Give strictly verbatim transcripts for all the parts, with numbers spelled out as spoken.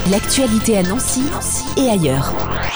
L'actualité à Nancy, Nancy et ailleurs.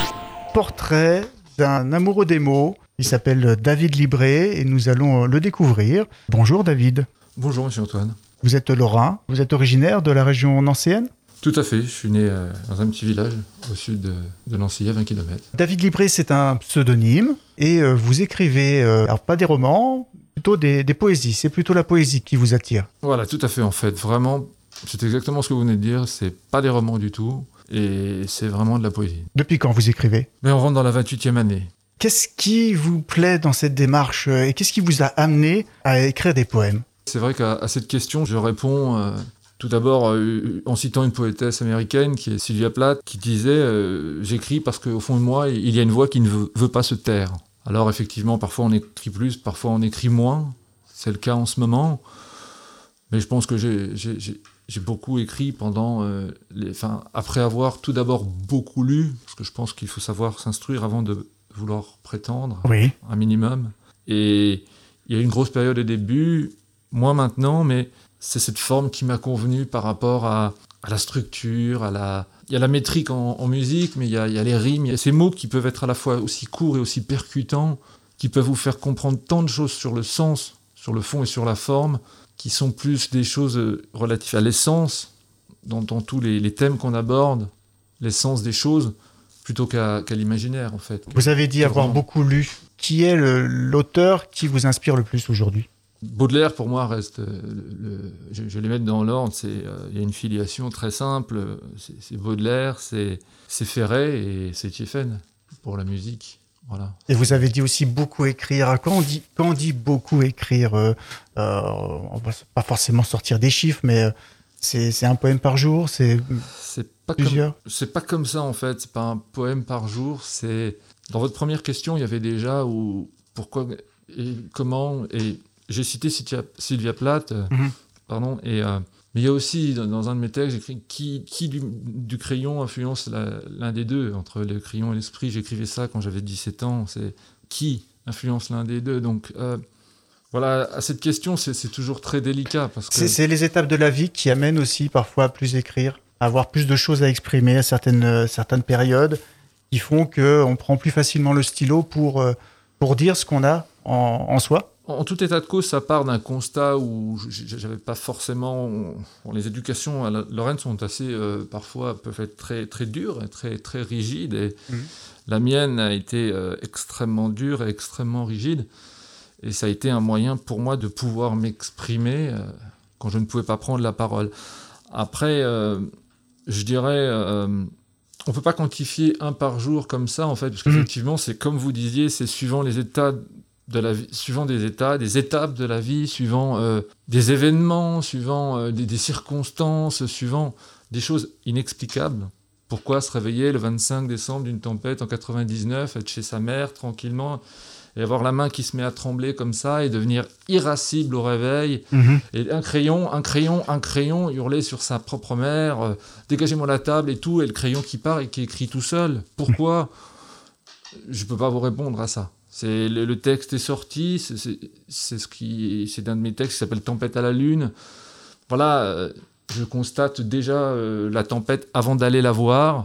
Portrait d'un amoureux des mots. Il s'appelle David Libré et nous allons le découvrir. Bonjour David. Bonjour Monsieur Antoine. Vous êtes lorrain, vous êtes originaire de la région nancéenne ? Tout à fait, je suis né euh, dans un petit village au sud de, de Nancy, à vingt kilomètres. David Libré, c'est un pseudonyme et euh, vous écrivez, euh, alors pas des romans, plutôt des, des poésies. C'est plutôt la poésie qui vous attire. Voilà, tout à fait en fait. Vraiment, c'est exactement ce que vous venez de dire. C'est pas des romans du tout et c'est vraiment de la poésie. Depuis quand vous écrivez ? Mais on rentre dans la vingt-huitième année. Qu'est-ce qui vous plaît dans cette démarche et qu'est-ce qui vous a amené à écrire des poèmes ? C'est vrai qu'à à cette question, je réponds euh, tout d'abord euh, en citant une poétesse américaine qui est Sylvia Plath, qui disait euh, « J'écris parce qu'au fond de moi, il y a une voix qui ne veut, veut pas se taire ». Alors effectivement, parfois on écrit plus, parfois on écrit moins. C'est le cas en ce moment. Mais je pense que j'ai, j'ai, j'ai, j'ai beaucoup écrit pendant... Euh, les, enfin, après avoir tout d'abord beaucoup lu, parce que je pense qu'il faut savoir s'instruire avant de vouloir prétendre oui. un minimum. Et il y a une grosse période au début, moins maintenant, mais c'est cette forme qui m'a convenu par rapport à, à la structure, à la... Il y a la métrique en, en musique, mais il y, a, il y a les rimes, il y a ces mots qui peuvent être à la fois aussi courts et aussi percutants, qui peuvent vous faire comprendre tant de choses sur le sens, sur le fond et sur la forme, qui sont plus des choses relatives à l'essence, dans, dans tous les, les thèmes qu'on aborde, l'essence des choses, plutôt qu'à, qu'à l'imaginaire, en fait. Vous avez dit avoir beaucoup lu. Qui est le, l'auteur qui vous inspire le plus aujourd'hui ? Baudelaire, pour moi, reste... Le, le, je, je vais les mettre dans l'ordre. C'est, euh, il y a une filiation très simple. C'est, c'est Baudelaire, c'est, c'est Ferret et c'est Thiéphène pour la musique. Voilà. Et vous avez dit aussi beaucoup écrire. Quand on dit, quand on dit beaucoup écrire, euh, euh, on va pas forcément sortir des chiffres, mais euh, c'est, c'est un poème par jour, c'est, c'est pas plusieurs comme, c'est pas comme ça, en fait. C'est pas un poème par jour. C'est... Dans votre première question, il y avait déjà où, pourquoi et comment... Et j'ai cité Sylvia, Sylvia Plath, euh, mm-hmm. pardon, et... Euh, mais il y a aussi, dans, dans un de mes textes, j'écris qui, qui du, du crayon influence la, l'un des deux. Entre le crayon et l'esprit, j'écrivais ça quand j'avais dix-sept ans. C'est qui influence l'un des deux. Donc, euh, voilà, à cette question, c'est, c'est toujours très délicat. Parce que... c'est, c'est les étapes de la vie qui amènent aussi parfois à plus écrire, à avoir plus de choses à exprimer à certaines, euh, certaines périodes, qui font qu'on prend plus facilement le stylo pour, euh, pour dire ce qu'on a en, en soi. En tout état de cause, ça part d'un constat où j'avais pas forcément... Bon, les éducations à la Lorraine sont assez, euh, parfois, peuvent être très, très dures et très, très rigides. Et mmh. la mienne a été euh, extrêmement dure et extrêmement rigide. Et ça a été un moyen pour moi de pouvoir m'exprimer euh, quand je ne pouvais pas prendre la parole. Après, euh, je dirais... Euh, on peut pas quantifier un par jour comme ça, en fait, parce qu'effectivement, mmh. c'est comme vous disiez, c'est suivant les états... De la vie, suivant des états, des étapes de la vie, suivant euh, des événements, suivant euh, des, des circonstances, suivant des choses inexplicables. Pourquoi se réveiller le vingt-cinq décembre d'une tempête en quatre-vingt-dix-neuf, être chez sa mère tranquillement, et avoir la main qui se met à trembler comme ça, et devenir irascible au réveil, mmh. et un crayon, un crayon, un crayon, hurler sur sa propre mère, euh, dégagez-moi la table et tout, et le crayon qui part et qui écrit tout seul. Pourquoi ? Je ne peux pas vous répondre à ça. C'est, le, le texte est sorti, c'est, c'est, c'est, ce qui, c'est un de mes textes qui s'appelle « Tempête à la lune ». Voilà, euh, je constate déjà euh, la tempête avant d'aller la voir,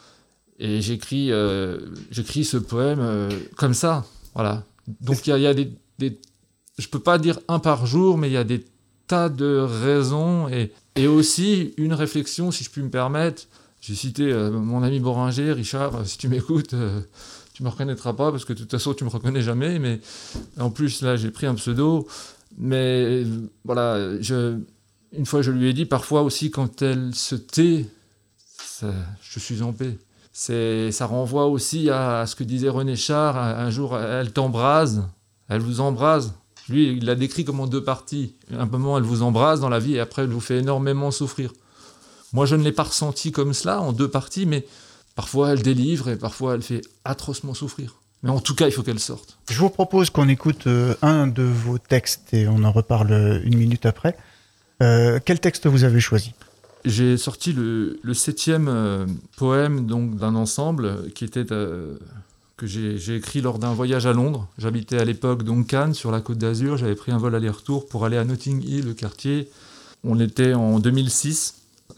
et j'écris, euh, j'écris ce poème euh, comme ça, voilà. Donc il y a, y a des, des... Je ne peux pas dire un par jour, mais il y a des tas de raisons, et, et aussi une réflexion, si je puis me permettre. J'ai cité euh, mon ami Boringer, Richard, si tu m'écoutes... Euh, tu me reconnaîtras pas parce que de toute façon tu me reconnais jamais, mais en plus là j'ai pris un pseudo, mais voilà, je, une fois je lui ai dit parfois aussi quand elle se tait, ça, je suis en paix. C'est, ça renvoie aussi à, à ce que disait René Char, un, un jour elle t'embrase, elle vous embrase. Lui il l'a décrit comme en deux parties, un moment elle vous embrase dans la vie et après elle vous fait énormément souffrir. Moi je ne l'ai pas ressenti comme cela en deux parties, mais parfois, elle délivre et parfois, elle fait atrocement souffrir. Mais en tout cas, il faut qu'elle sorte. Je vous propose qu'on écoute euh, un de vos textes et on en reparle une minute après. Euh, quel texte vous avez choisi ? J'ai sorti le, le septième euh, poème donc, d'un ensemble qui était, euh, que j'ai, j'ai écrit lors d'un voyage à Londres. J'habitais à l'époque donc Cannes, sur la Côte d'Azur. J'avais pris un vol aller-retour pour aller à Notting Hill, le quartier. On était en deux mille six.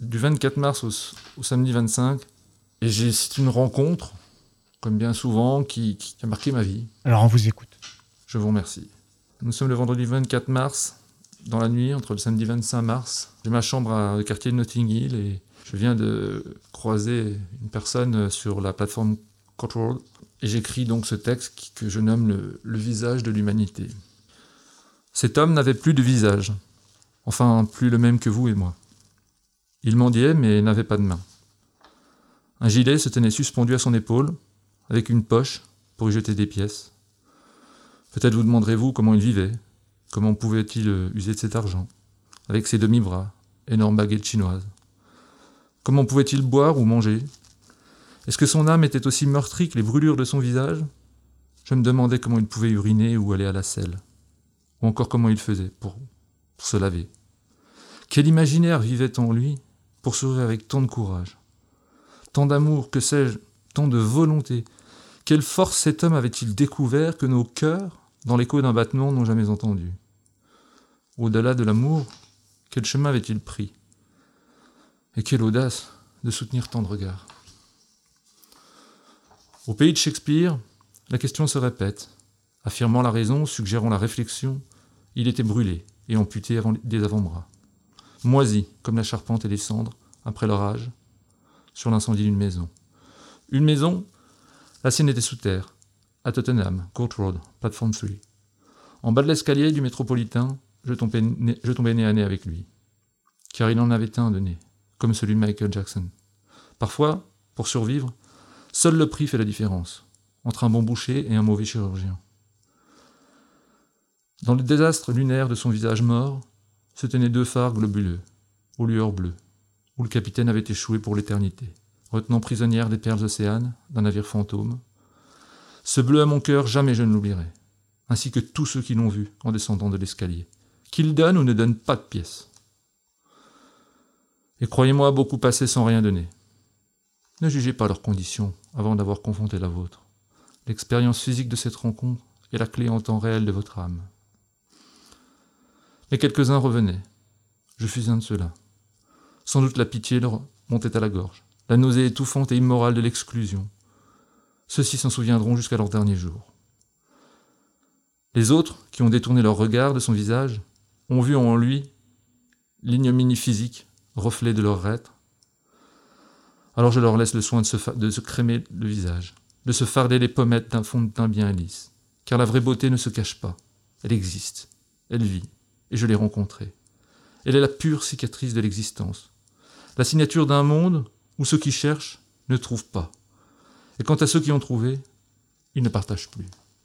du vingt-quatre mars au, au samedi vingt-cinq. Et j'ai, c'est une rencontre, comme bien souvent, qui, qui a marqué ma vie. Alors, on vous écoute. Je vous remercie. Nous sommes le vendredi vingt-quatre mars, dans la nuit, entre le samedi vingt-cinq mars. J'ai ma chambre à, au quartier de Notting Hill et je viens de croiser une personne sur la plateforme Court Road. Et j'écris donc ce texte que je nomme le, le visage de l'humanité. Cet homme n'avait plus de visage. Enfin, plus le même que vous et moi. Il mendiait, mais n'avait pas de main. Un gilet se tenait suspendu à son épaule, avec une poche pour y jeter des pièces. Peut-être vous demanderez-vous comment il vivait, comment pouvait-il user de cet argent, avec ses demi-bras, énormes baguettes chinoises. Comment pouvait-il boire ou manger? Est-ce que son âme était aussi meurtrie que les brûlures de son visage? Je me demandais comment il pouvait uriner ou aller à la selle, ou encore comment il faisait pour, pour se laver. Quel imaginaire vivait en lui pour sourire avec tant de courage, tant d'amour, que sais-je, tant de volonté. Quelle force cet homme avait-il découvert que nos cœurs, dans l'écho d'un battement, n'ont jamais entendu? Au-delà de l'amour, quel chemin avait-il pris? Et quelle audace de soutenir tant de regards. Au pays de Shakespeare, la question se répète. Affirmant la raison, suggérant la réflexion, il était brûlé et amputé avant, des avant-bras. Moisi, comme la charpente et les cendres, après l'orage, sur l'incendie d'une maison. Une maison, la sienne était sous terre, à Tottenham, Court Road, plateforme trois. En bas de l'escalier du métropolitain, je tombais, nez, je tombais nez à nez avec lui. Car il en avait un de nez, comme celui de Michael Jackson. Parfois, pour survivre, seul le prix fait la différence, entre un bon boucher et un mauvais chirurgien. Dans le désastre lunaire de son visage mort, se tenaient deux phares globuleux, aux lueurs bleues, où le capitaine avait échoué pour l'éternité, retenant prisonnière des perles océanes d'un navire fantôme. Ce bleu à mon cœur, jamais je ne l'oublierai, ainsi que tous ceux qui l'ont vu en descendant de l'escalier, qu'ils donnent ou ne donnent pas de pièces. Et croyez-moi, beaucoup passaient sans rien donner. Ne jugez pas leurs conditions avant d'avoir confronté la vôtre. L'expérience physique de cette rencontre est la clé en temps réel de votre âme. Mais quelques-uns revenaient. Je fus un de ceux-là. Sans doute la pitié leur montait à la gorge, la nausée étouffante et immorale de l'exclusion. Ceux-ci s'en souviendront jusqu'à leur dernier jour. Les autres, qui ont détourné leur regard de son visage, ont vu en lui l'ignominie physique, reflet de leur être. Alors je leur laisse le soin de se, fa- de se crémer le visage, de se farder les pommettes d'un fond de teint bien lisse, car la vraie beauté ne se cache pas, elle existe, elle vit, et je l'ai rencontrée. Elle est la pure cicatrice de l'existence, la signature d'un monde où ceux qui cherchent ne trouvent pas. Et quant à ceux qui ont trouvé, ils ne partagent plus.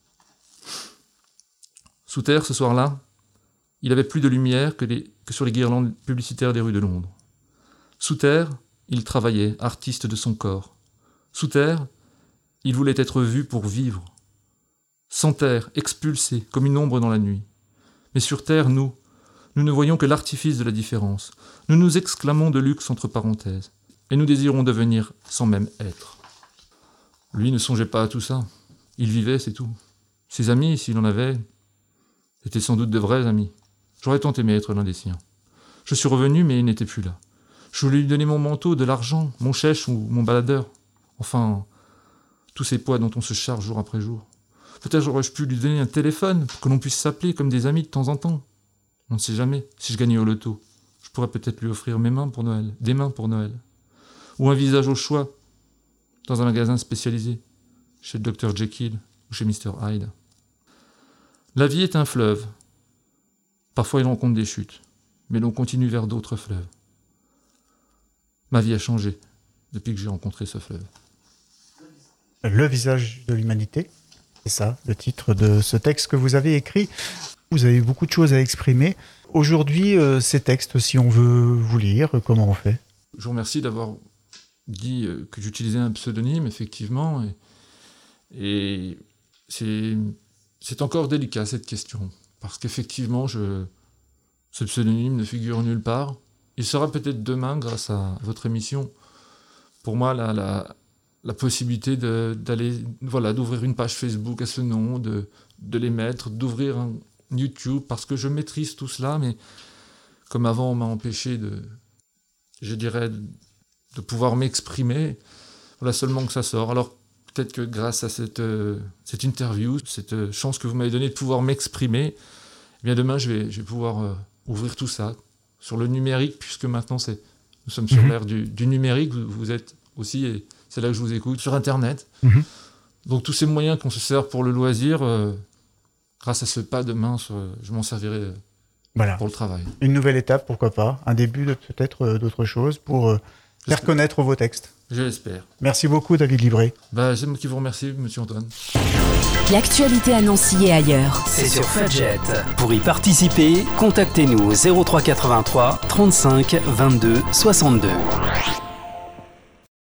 Sous terre, ce soir-là, il avait plus de lumière que, les, que sur les guirlandes publicitaires des rues de Londres. Sous terre, il travaillait, artiste de son corps. Sous terre, il voulait être vu pour vivre. Sans terre, expulsé, comme une ombre dans la nuit. Mais sur terre, nous, nous ne voyons que l'artifice de la différence. Nous nous exclamons de luxe entre parenthèses. Et nous désirons devenir sans même être. Lui ne songeait pas à tout ça. Il vivait, c'est tout. Ses amis, s'il en avait, étaient sans doute de vrais amis. J'aurais tant aimé être l'un des siens. Je suis revenu, mais il n'était plus là. Je voulais lui donner mon manteau, de l'argent, mon chèche ou mon baladeur. Enfin, tous ces poids dont on se charge jour après jour. Peut-être aurais-je pu lui donner un téléphone pour que l'on puisse s'appeler comme des amis de temps en temps. On ne sait jamais. Si je gagnais au loto, je pourrais peut-être lui offrir mes mains pour Noël, des mains pour Noël. Ou un visage au choix, dans un magasin spécialisé, chez le docteur Jekyll ou chez mister Hyde. La vie est un fleuve. Parfois il rencontre des chutes, mais l'on continue vers d'autres fleuves. Ma vie a changé depuis que j'ai rencontré ce fleuve. Le visage de l'humanité, c'est ça, le titre de ce texte que vous avez écrit. Vous avez eu beaucoup de choses à exprimer. Aujourd'hui, euh, ces textes, si on veut vous lire, comment on fait? Je vous remercie d'avoir dit que j'utilisais un pseudonyme, effectivement, et, et c'est, c'est encore délicat cette question, parce qu'effectivement, je, ce pseudonyme ne figure nulle part. Il sera peut-être demain, grâce à votre émission, pour moi, la, la, la possibilité de, d'aller, voilà, d'ouvrir une page Facebook à ce nom, de, de les mettre, d'ouvrir un YouTube, parce que je maîtrise tout cela, mais comme avant, on m'a empêché de, je dirais, de pouvoir m'exprimer. Voilà seulement que ça sort. Alors, peut-être que grâce à cette, euh, cette interview, cette euh, chance que vous m'avez donnée de pouvoir m'exprimer, eh bien demain, je vais, je vais pouvoir euh, ouvrir tout ça sur le numérique, puisque maintenant, c'est, nous sommes sur mmh. l'ère du, du numérique. Vous, vous êtes aussi, et c'est là que je vous écoute, sur Internet. Mmh. Donc, tous ces moyens qu'on se sert pour le loisir, euh, grâce à ce pas de main, je m'en servirai euh, voilà. pour le travail. Une nouvelle étape, pourquoi pas. Un début de peut-être euh, d'autres choses pour euh, faire connaître vos textes. Je l'espère. Merci beaucoup, David Libré. Bah, c'est moi qui vous remercie, monsieur Antoine. L'actualité à Nancy et ailleurs. C'est sur Fudget. Pour y participer, contactez-nous au zéro trois quatre-vingt-trois trente-cinq vingt-deux soixante-deux.